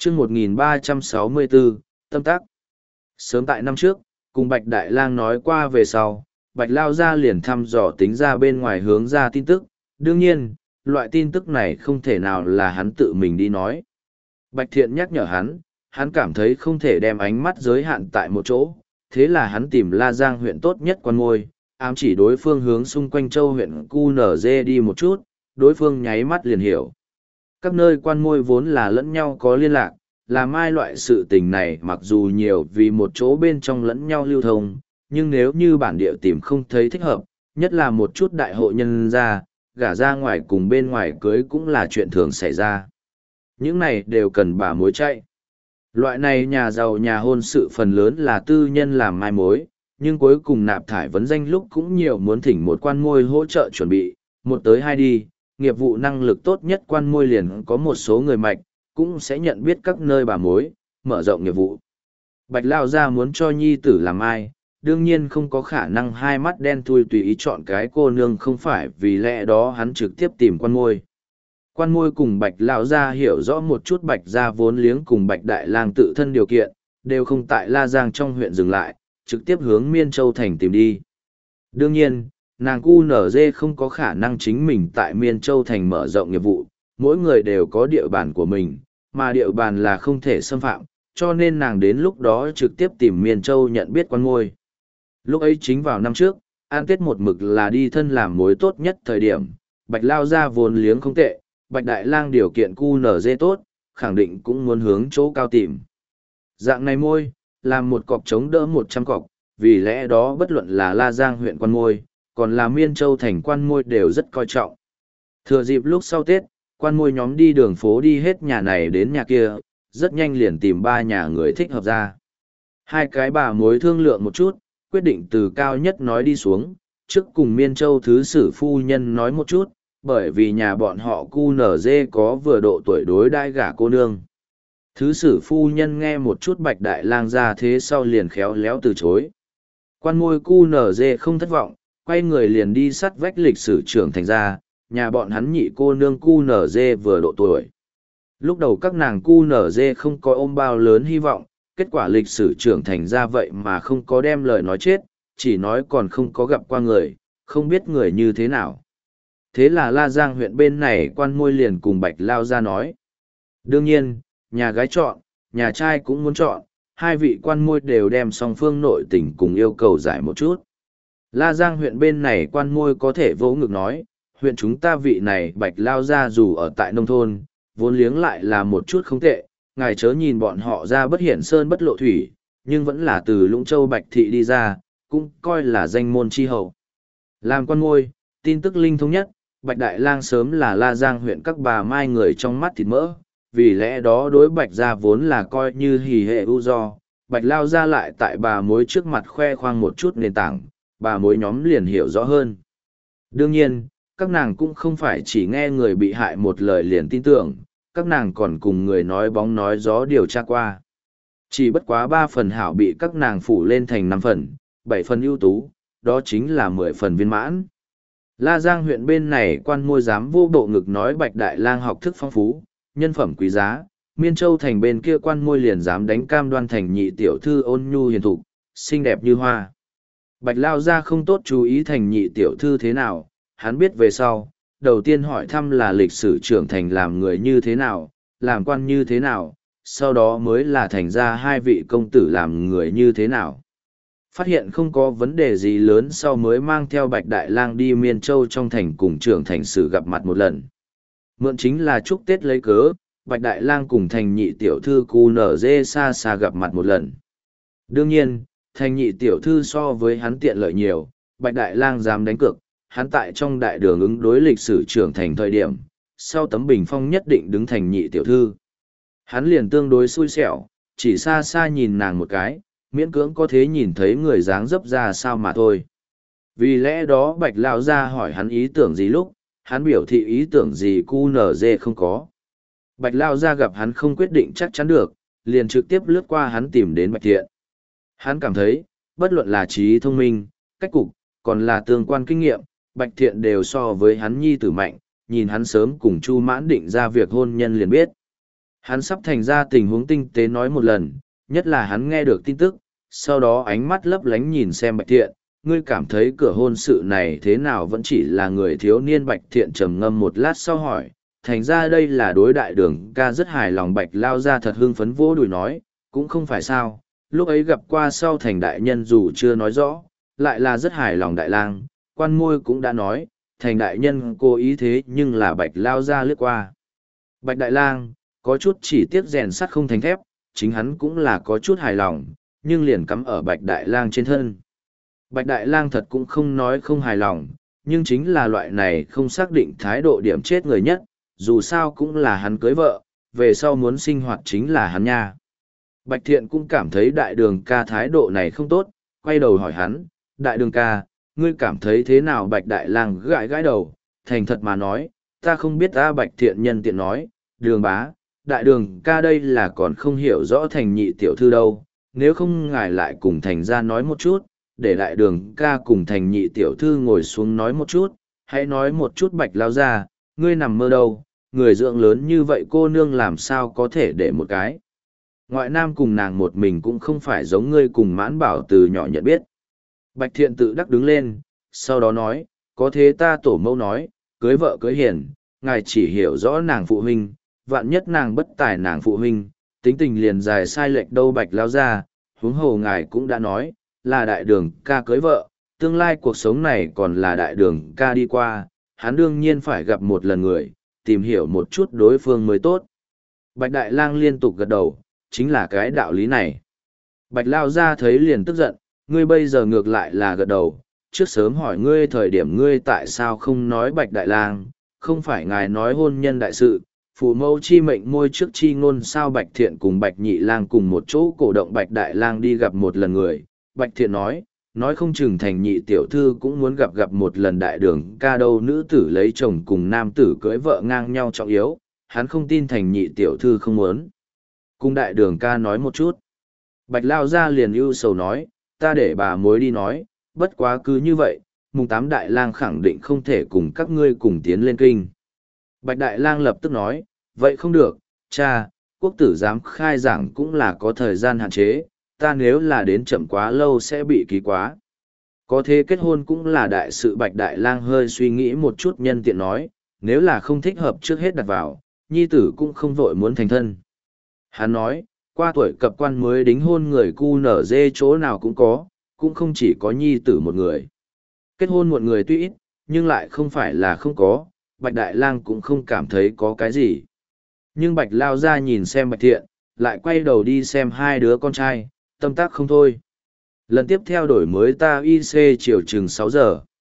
chương 1364, tâm tắc. Sớm tại năm trước, cùng Bạch Đại Lang nói qua về sau, Bạch Lao Gia liền thăm dò tính ra bên ngoài hướng ra tin tức. Đương nhiên, loại tin tức này không thể nào là hắn tự mình đi nói. Bạch Thiện nhắc nhở hắn cảm thấy không thể đem ánh mắt giới hạn tại một chỗ, thế là hắn tìm La Giang huyện tốt nhất quan môi, ám chỉ đối phương hướng xung quanh châu huyện QNZ đi một chút, đối phương nháy mắt liền hiểu. Các nơi quan môi vốn là lẫn nhau có liên lạc, làm ai loại sự tình này mặc dù nhiều vì một chỗ bên trong lẫn nhau lưu thông, nhưng nếu như bản địa tìm không thấy thích hợp, nhất là một chút đại hội nhân ra, gả ra ngoài cùng bên ngoài cưới cũng là chuyện thường xảy ra. Những này đều cần bà mối chạy. Loại này nhà giàu nhà hôn sự phần lớn là tư nhân làm mai mối, nhưng cuối cùng nạp thải vấn danh lúc cũng nhiều muốn thỉnh một quan môi hỗ trợ chuẩn bị, một tới hai đi, nghiệp vụ năng lực tốt nhất quan môi liền có một số người mạch, cũng sẽ nhận biết các nơi bà mối, mở rộng nghiệp vụ. Bạch Lao Gia muốn cho nhi tử làm ai, đương nhiên không có khả năng hai mắt đen thui tùy ý chọn cái cô nương, không phải vì lẽ đó hắn trực tiếp tìm quan môi. Quan môi cùng Bạch Lão Gia hiểu rõ một chút Bạch Gia vốn liếng cùng Bạch Đại Lang tự thân điều kiện, đều không tại La Giang trong huyện dừng lại, trực tiếp hướng Miên Châu Thành tìm đi. Đương nhiên, nàng QNZ không có khả năng chính mình tại Miên Châu Thành mở rộng nghiệp vụ, mỗi người đều có địa bàn của mình, mà địa bàn là không thể xâm phạm, cho nên nàng đến lúc đó trực tiếp tìm Miên Châu nhận biết quan môi. Lúc ấy chính vào năm trước, an tết một mực là đi thân làm mối tốt nhất thời điểm, Bạch Lao Gia vốn liếng không tệ, Bạch Đại Lang điều kiện QNZ tốt, khẳng định cũng muốn hướng chỗ cao tìm. Dạng này môi, làm một cọc chống đỡ 100 cọc, vì lẽ đó bất luận là La Giang huyện quan môi, còn là Miên Châu Thành quan môi đều rất coi trọng. Thừa dịp lúc sau Tết, quan môi nhóm đi đường phố đi hết nhà này đến nhà kia, rất nhanh liền tìm ba nhà người thích hợp ra. Hai cái bà mối thương lượng một chút, quyết định từ cao nhất nói đi xuống, trước cùng Miên Châu thứ sử phu nhân nói một chút, bởi vì nhà bọn họ QNZ có vừa độ tuổi đối đãi gả cô nương. Thứ sử phu nhân nghe một chút Bạch Đại Lang ra thế sau liền khéo léo từ chối. Quan môi QNZ không thất vọng, quay người liền đi sắt vách lịch sử trưởng thành ra, nhà bọn hắn nhị cô nương QNZ vừa độ tuổi. Lúc đầu các nàng QNZ không có ôm bao lớn hy vọng, kết quả lịch sử trưởng thành ra vậy mà không có đem lời nói chết, chỉ nói còn không có gặp qua người, không biết người như thế nào. Thế là La Giang huyện bên này quan môi liền cùng Bạch Lao Gia nói. Đương nhiên, nhà gái chọn, nhà trai cũng muốn chọn, hai vị quan môi đều đem song phương nội tình cùng yêu cầu giải một chút. La Giang huyện bên này quan môi có thể vỗ ngực nói, huyện chúng ta vị này Bạch Lao Gia dù ở tại nông thôn, vốn liếng lại là một chút không tệ, ngài chớ nhìn bọn họ ra bất hiển sơn bất lộ thủy, nhưng vẫn là từ Lũng Châu Bạch Thị đi ra, cũng coi là danh môn chi hậu. Làm quan môi, tin tức linh thông nhất, Bạch Đại Lang sớm là La Giang huyện các bà mai người trong mắt thịt mỡ, vì lẽ đó đối Bạch Gia vốn là coi như hỉ hệ ưu do, Bạch Lao Gia lại tại bà mối trước mặt khoe khoang một chút nền tảng, bà mối nhóm liền hiểu rõ hơn. Đương nhiên, các nàng cũng không phải chỉ nghe người bị hại một lời liền tin tưởng, các nàng còn cùng người nói bóng nói gió điều tra qua. Chỉ bất quá 3 phần hảo bị các nàng phủ lên thành 5 phần, 7 phần ưu tú, đó chính là 10 phần viên mãn. La Giang huyện bên này quan môi dám vô bộ ngực nói Bạch Đại Lang học thức phong phú, nhân phẩm quý giá, Miên Châu Thành bên kia quan môi liền dám đánh cam đoan thành nhị tiểu thư ôn nhu hiền thục, xinh đẹp như hoa. Bạch Lao Gia không tốt chú ý thành nhị tiểu thư thế nào, hắn biết về sau, đầu tiên hỏi thăm là lịch sử trưởng thành làm người như thế nào, làm quan như thế nào, sau đó mới là thành ra hai vị công tử làm người như thế nào. Phát hiện không có vấn đề gì lớn sau mới mang theo Bạch Đại Lang đi Miên Châu trong thành cùng trưởng thành sử gặp mặt một lần. Mượn chính là chúc Tết lấy cớ, Bạch Đại Lang cùng thành nhị tiểu thư QNZ xa xa gặp mặt một lần. Đương nhiên, thành nhị tiểu thư so với hắn tiện lợi nhiều, Bạch Đại Lang dám đánh cược, hắn tại trong đại đường ứng đối lịch sử trưởng thành thời điểm, sau tấm bình phong nhất định đứng thành nhị tiểu thư. Hắn liền tương đối xui xẻo, chỉ xa xa nhìn nàng một cái, miễn cưỡng có thể nhìn thấy người dáng dấp ra sao mà thôi. Vì lẽ đó Bạch Lão Gia hỏi hắn ý tưởng gì lúc, hắn biểu thị ý tưởng gì QNZ không có. Bạch Lão Gia gặp hắn không quyết định chắc chắn được, liền trực tiếp lướt qua hắn tìm đến Bạch Thiện. Hắn cảm thấy, bất luận là trí thông minh, cách cục, còn là tương quan kinh nghiệm, Bạch Thiện đều so với hắn nhi tử mạnh, nhìn hắn sớm cùng Chu Mãn định ra việc hôn nhân liền biết. Hắn sắp thành ra tình huống tinh tế nói một lần, nhất là hắn nghe được tin tức, sau đó ánh mắt lấp lánh nhìn xem Bạch Thiện, ngươi cảm thấy cửa hôn sự này thế nào vẫn chỉ là người thiếu niên. Bạch Thiện trầm ngâm một lát sau hỏi, thành ra đây là đối đại đường ca rất hài lòng. Bạch lao ra thật hưng phấn vỗ đùi nói, cũng không phải sao, lúc ấy gặp qua sau thành đại nhân dù chưa nói rõ, lại là rất hài lòng. Đại lang, quan môi cũng đã nói, thành đại nhân cố ý thế nhưng là Bạch lao ra lướt qua. Bạch đại lang, có chút chỉ tiếc rèn sắt không thành thép, chính hắn cũng là có chút hài lòng, nhưng liền cắm ở Bạch đại lang trên thân. Bạch đại lang thật cũng không nói không hài lòng, nhưng chính là loại này không xác định thái độ điểm chết người nhất, dù sao cũng là hắn cưới vợ, về sau muốn sinh hoạt chính là hắn nha. Bạch Thiện cũng cảm thấy đại đường ca thái độ này không tốt, quay đầu hỏi hắn, đại đường ca, ngươi cảm thấy thế nào? Bạch đại lang gãi gãi đầu, thành thật mà nói, ta không biết ta. Bạch Thiện nhân tiện nói, đường bá, đại đường ca đây là còn không hiểu rõ thành nhị tiểu thư đâu, nếu không ngài lại cùng thành ra nói một chút, để đại đường ca cùng thành nhị tiểu thư ngồi xuống nói một chút, hãy nói một chút. Bạch lao ra, ngươi nằm mơ đâu, người dưỡng lớn như vậy cô nương làm sao có thể để một cái ngoại nam cùng nàng một mình, cũng không phải giống ngươi cùng Mãn Bảo từ nhỏ nhận biết. Bạch Thiện tự đắc đứng lên, sau đó nói, có thế ta tổ mẫu nói, cưới vợ cưới hiền, ngài chỉ hiểu rõ nàng phụ huynh, vạn nhất nàng bất tài nàng phụ huynh, tính tình liền dài sai lệch đâu. Bạch lao ra, huống hồ ngài cũng đã nói, là đại đường ca cưới vợ, tương lai cuộc sống này còn là đại đường ca đi qua, hắn đương nhiên phải gặp một lần người, tìm hiểu một chút đối phương mới tốt. Bạch đại lang liên tục gật đầu, chính là cái đạo lý này. Bạch lao ra thấy liền tức giận, ngươi bây giờ ngược lại là gật đầu, trước sớm hỏi ngươi thời điểm ngươi tại sao không nói. Bạch đại lang, không phải ngài nói hôn nhân đại sự, phụ mẫu chi mệnh môi trước chi ngôn sao? Bạch Thiện cùng Bạch nhị lang cùng một chỗ cổ động Bạch đại lang đi gặp một lần người. Bạch Thiện nói không chừng thành nhị tiểu thư cũng muốn gặp một lần đại đường ca đâu. Nữ tử lấy chồng cùng nam tử cưới vợ ngang nhau trọng yếu, hắn không tin thành nhị tiểu thư không muốn cùng đại đường ca nói một chút. Bạch lao ra liền ưu sầu nói, ta để bà mối đi nói, bất quá cứ như vậy, mùng 8 đại lang khẳng định không thể cùng các ngươi cùng tiến lên kinh. Bạch đại lang lập tức nói, vậy không được, cha, quốc tử giám khai giảng cũng là có thời gian hạn chế, ta nếu là đến chậm quá lâu sẽ bị ký quá. Có thế kết hôn cũng là đại sự. Bạch đại lang hơi suy nghĩ một chút nhân tiện nói, nếu là không thích hợp trước hết đặt vào, nhi tử cũng không vội muốn thành thân. Hắn nói, qua tuổi cập quan mới đính hôn người cu nở dê chỗ nào cũng có, cũng không chỉ có nhi tử một người. Kết hôn một người tuy ít, nhưng lại không phải là không có, Bạch đại lang cũng không cảm thấy có cái gì. Nhưng Bạch lao ra nhìn xem Bạch Thiện, lại quay đầu đi xem hai đứa con trai, tâm tác không thôi. Lần tiếp theo đổi mới ta IC chiều chừng 6 giờ.